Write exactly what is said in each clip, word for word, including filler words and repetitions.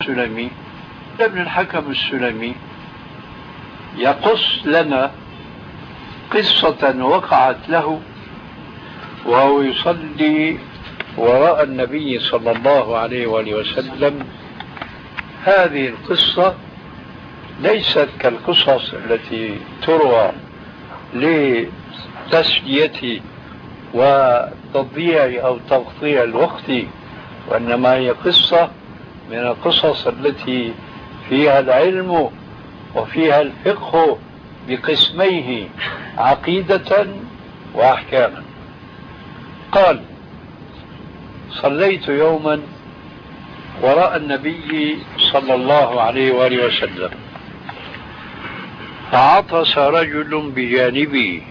السلمي ابن الحكم السلمي يقص لنا قصة وقعت له وهو يصلي وراء النبي صلى الله عليه وآله وسلم. هذه القصة ليست كالقصص التي تروى لتسلية وتضييع أو تقطيع الوقت، وإنما هي قصة من القصص التي فيها العلم وفيها الفقه بقسميه عقيدة وأحكاما. قال: صليت يوما وراء النبي صلى الله عليه وآله وسلم فعطس رجل بجانبي.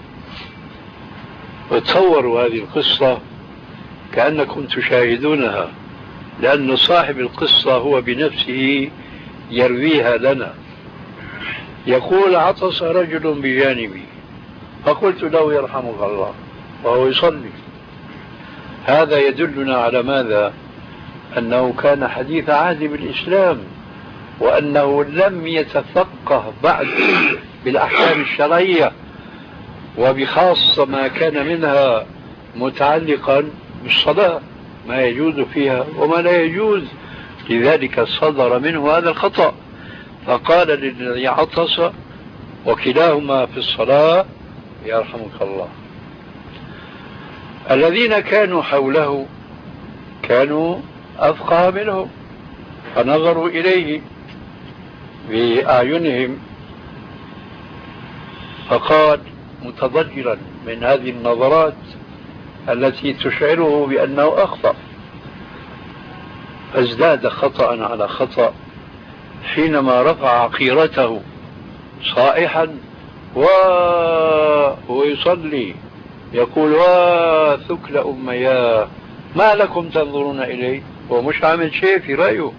وتصوروا هذه القصة كأنكم تشاهدونها، لأن صاحب القصة هو بنفسه يرويها لنا. يقول: عطس رجل بجانبي فقلت له: يرحمك الله، وهو يصلي. هذا يدلنا على ماذا؟ أنه كان حديث عهد بالإسلام، وأنه لم يتفقه بعد بالأحكام الشرعية، وبخاصة ما كان منها متعلقا بالصلاة، ما يجوز فيها وما لا يجوز. لذلك صدر منه هذا الخطأ، فقال للذي عطس وكلاهما في الصلاة: يرحمك الله. الذين كانوا حوله كانوا أفقه منهم، فنظروا إليه بأعينهم، فقال متضجرا من هذه النظرات التي تشعره بأنه أخطأ، فازداد خطأ على خطأ حينما رفع عقيرته صائحا وهو يصلي يقول: وثكل أمياه، ما لكم تنظرون إليه؟ هو مش عامل شيء في رأيه.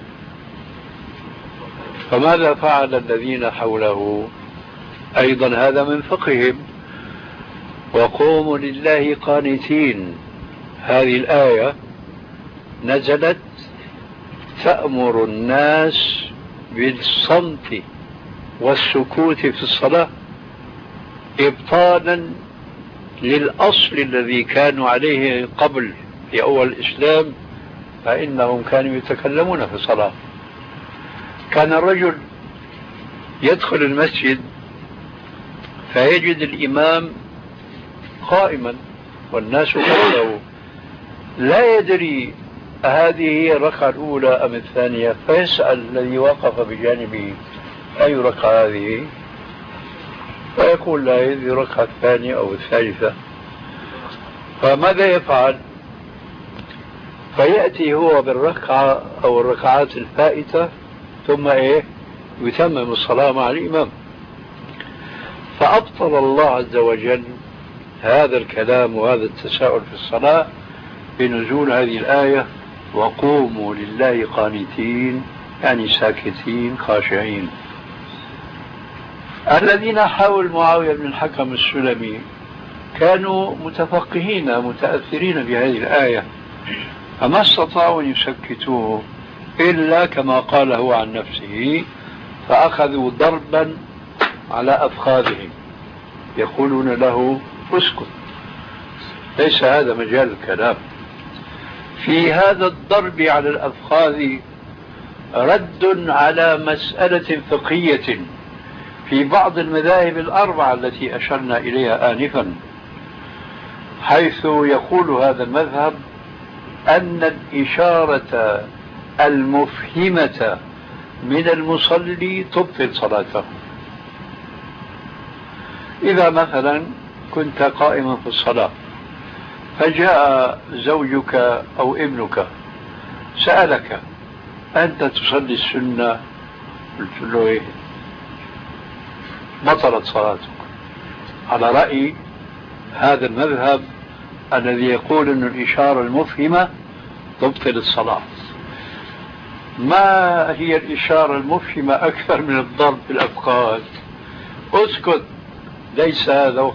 فماذا فعل الذين حوله؟ أيضا هذا من فقههم: وقوموا لله قانتين. هذه الآية نزلت تأمر الناس بالصمت والسكوت في الصلاة إبطالا للأصل الذي كانوا عليه قبل في أول الإسلام، فإنهم كانوا يتكلمون في الصلاة. كان الرجل يدخل المسجد فيجد الإمام قائما والناس حوله، لا يدري هذه هي الركعة الأولى أم الثانية، فيسأل الذي وقف بجانبه: أي ركعة هذه؟ فيقول: لا، هذه الركعة الثانية أو الثالثة. فماذا يفعل؟ فيأتي هو بالركعة أو الركعات الفائتة ثم إيه؟ يتمم الصلاة مع الإمام. فأبطل الله عز وجل هذا الكلام وهذا التساؤل في الصلاة بنزول هذه الآية: وقوموا لله قانتين، يعني ساكتين خاشعين. الذين حول معاوية بن الحكم السلمي كانوا متفقهين متأثرين بهذه الآية، فما استطاعوا أن يسكتوه إلا كما قال هو عن نفسه: فأخذوا ضربا على أفخاذهم، يقولون له: اسكت. ليس هذا مجال الكلام. في هذا الضرب على الأفخاذ رد على مسألة فقهية في بعض المذاهب الأربعة التي أشرنا إليها آنفا، حيث يقول هذا المذهب أن الإشارة المفهمة من المصلي تبطل صلاته. إذا مثلا كنت قائما في الصلاة فجاء زوجك أو ابنك سألك: أنت تصلي السنة؟ قلت له: إيه؟ بطلت صلاتك، على رأي هذا المذهب الذي يقول أن الإشارة المفهمة تبطل الصلاة. ما هي الإشارة المفهمة أكثر من الضرب في الأفخاذ؟ اسكت. ليس هذا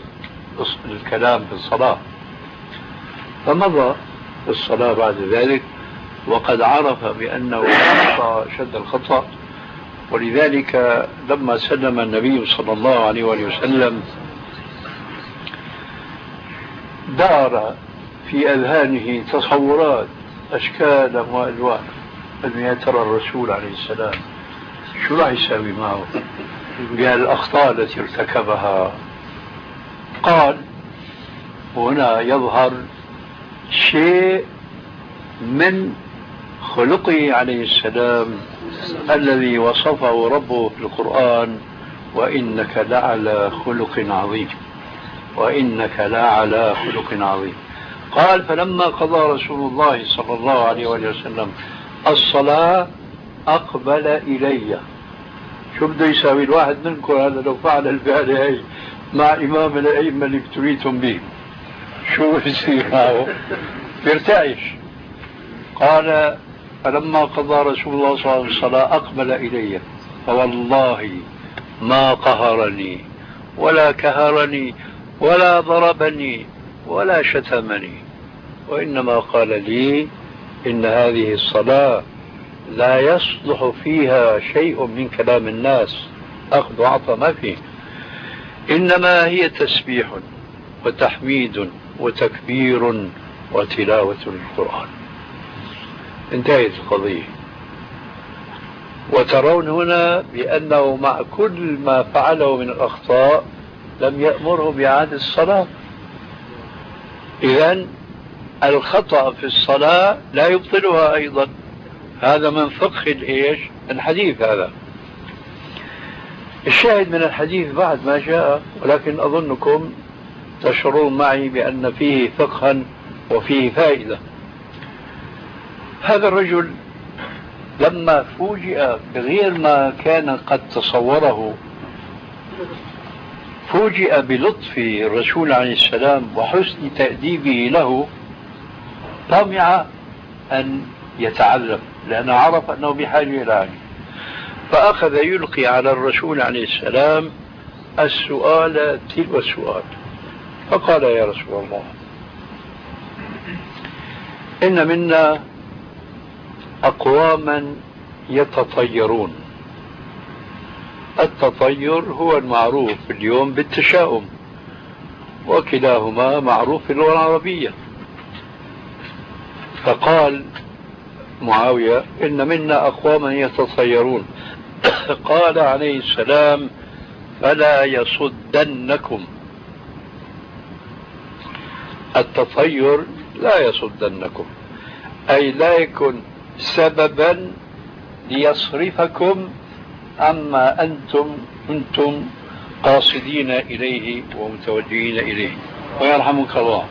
الكلام في الصلاة. فمضى الصلاة بعد ذلك وقد عرف بأنه أخطأ شد الخطأ. ولذلك لما سلم النبي صلى الله عليه وسلم دار في أذهانه تصورات أشكالا وألوان، أن يا ترى الرسول عليه السلام شو راح يسوي معه بالأخطاء التي ارتكبها. قال هنا يظهر شيء من خلقه عليه السلام الذي وصفه ربه في القرآن: وإنك لعلى خلق عظيم، وإنك لعلى خلق عظيم. قال فلما قضى رسول الله صلى الله عليه وسلم الصلاة أقبل إلي. شو بده يساوي الواحد منكم هذا لو فعل الفعل هي مع إمام الأئمة اللي ابتليتم به؟ شو يصير معه؟ يرتعش. قال فلما قضى رسول الله صلى الله عليه وسلم الصلاة أقبل إلي فوالله ما قهرني ولا كهرني ولا ضربني ولا شتمني، وإنما قال لي: إن هذه الصلاة لا يصلح فيها شيء من كلام الناس، أخذ وعطى ما فيه، إنما هي تسبيح وتحميد وتكبير وتلاوة القرآن. انتهت القضية. وترون هنا بأنه مع كل ما فعله من الأخطاء لم يأمره بإعادة الصلاة. إذن الخطأ في الصلاة لا يبطلها أيضا. هذا من فقه الإيش الحديث. هذا الشاهد من الحديث بعد ما جاء، ولكن أظنكم تشعرون معي بأن فيه فقها وفيه فائدة. هذا الرجل لما فوجئ بغير ما كان قد تصوره، فوجئ بلطف الرسول عليه السلام وحسن تأديبه له، طمع أن يتعلم لأنه عرف أنه بحاجة إلى علم، فأخذ يلقي على الرسول عليه السلام السؤال تلو السؤال. فقال: يا رسول الله، إن منا أقواما يتطيرون. التطير هو المعروف اليوم بالتشاؤم، وكلاهما معروف في اللغة العربية. فقال معاوية: إن منا أقواما يتطيرون. قال عليه السلام: فلا يصدنكم. التطير لا يصدنكم، أي لا يكون سببا ليصرفكم عما أنتم كنتم قاصدين إليه ومتوجهين إليه. ويرحمك الله.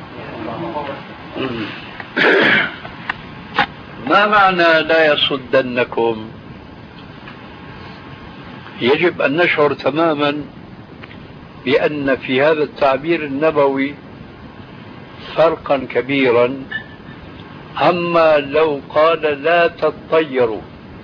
ما معنى لا يصدنكم؟ يجب أن نشعر تماما بأن في هذا التعبير النبوي فرقا كبيرا عما لو قال لا تطيروا.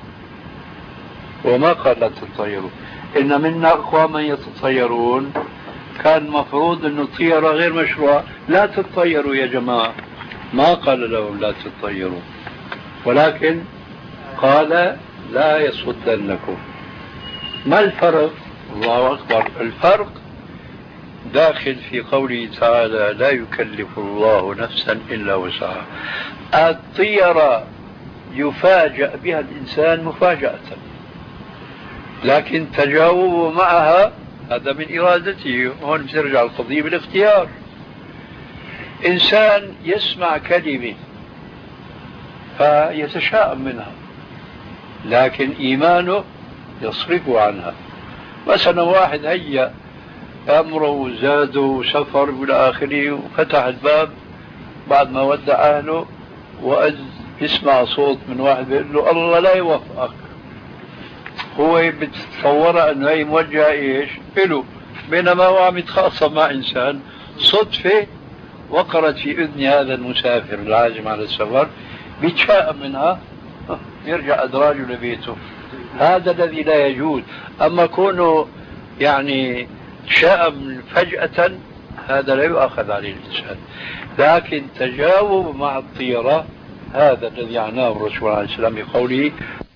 وما قال لا تطيروا، إن منا أقواما يتطيرون، كان مفروض أن الطيرة غير مشروع. لا تطيروا يا جماعة، ما قال لهم لا تطيروا، ولكن قال لا يصدنكم. ما الفرق؟ الله أكبر. الفرق داخل في قوله تعالى: لا يكلف الله نفسا إلا وسعها. الطيرة يفاجأ بها الإنسان مفاجأة، لكن تجاوبه معها هذا من إرادته. هون بترجع القضية بالاختيار. إنسان يسمع كلمة فيتشائم منها، لكن إيمانه يصرفه عنها. مثلا واحد هيأ أمره وزاده وسفر إلى آخره وفتح الباب بعد ما ودع أهله، وأذ يسمع صوت من واحد بيقول له: الله لا يوفقك. هو بتصور أنه هي موجهة إيش له، بينما هو عم يتخاصم مع إنسان. صدفة وقرت في أذن هذا المسافر العازم على السفر، بيتشائم منها، يرجع أدراجه لبيته. هذا الذي لا يجوز. أما كونه يعني شائم فجأة، هذا لا يؤخذ عليه الإنسان. لكن تجاوب مع الطيرة هذا الذي عناه الرسول عليه السلام بقوله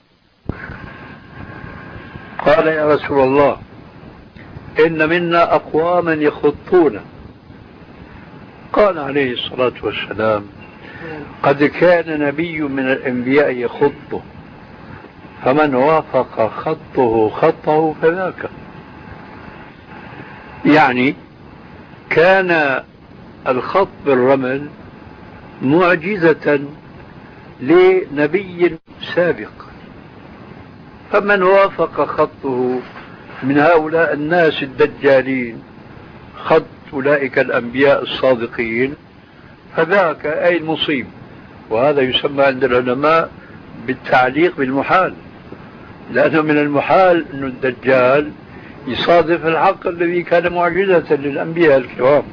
قال يا رسول الله إن منا أقواما يخطون. قال عليه الصلاة والسلام قد كان نبي من الأنبياء يخط، فمن وافق خطه خطه فذاك. يعني كان الخط بالرمل معجزة لنبي سابق، فمن وافق خطه من هؤلاء الناس الدجالين خط أولئك الأنبياء الصادقين فذاك أي المصيب. وهذا يسمى عند العلماء بالتعليق بالمحال، لأنه من المحال أن الدجال يصادف الحق الذي كان معجزة للأنبياء الكرام.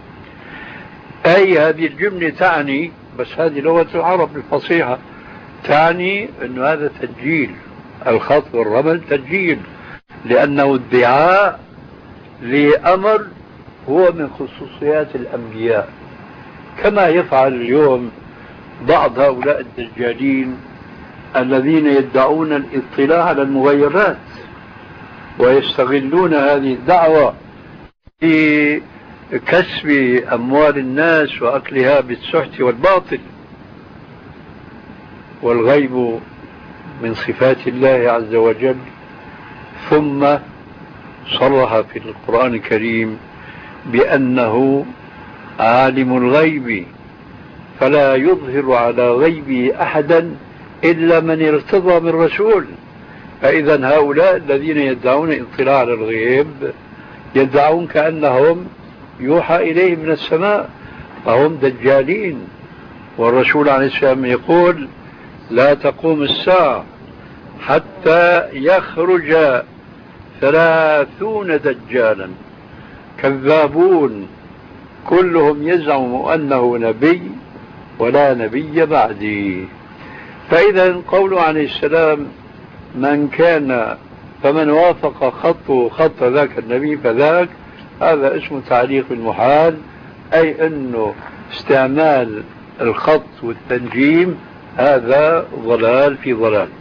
أي هذه الجملة تعني، بس هذه لغة العرب الفصيحة، تعني أن هذا تسجيل، الخط والرمل تسجيل، لأنه ادعاء لأمر هو من خصوصيات الأنبياء، كما يفعل اليوم بعض هؤلاء الدجالين الذين يدعون الاطلاع على المغيرات ويستغلون هذه الدعوة في كسب أموال الناس وأكلها بالسحت والباطل. والغيب من صفات الله عز وجل، ثم صرح في القرآن الكريم بأنه عالم الغيب فلا يظهر على غيبه أحدا إلا من ارتضى من رسول. فإذا هؤلاء الذين يدعون الاطلاع على الغيب يدعون كأنهم يوحى إليه من السماء، فهم دجالين. والرسول عليه السلام يقول لا تقوم الساعة حتى يخرج ثلاثون دجالا كذابون كلهم يزعم أنه نبي ولا نبي بعدي. فإذا قوله عليه السلام من كان فمن وافق خطه خط ذاك النبي فذاك، هذا اسمه تعليق المحال، أي أنه استعمال الخط والتنجيم هذا ضلال في ضلال.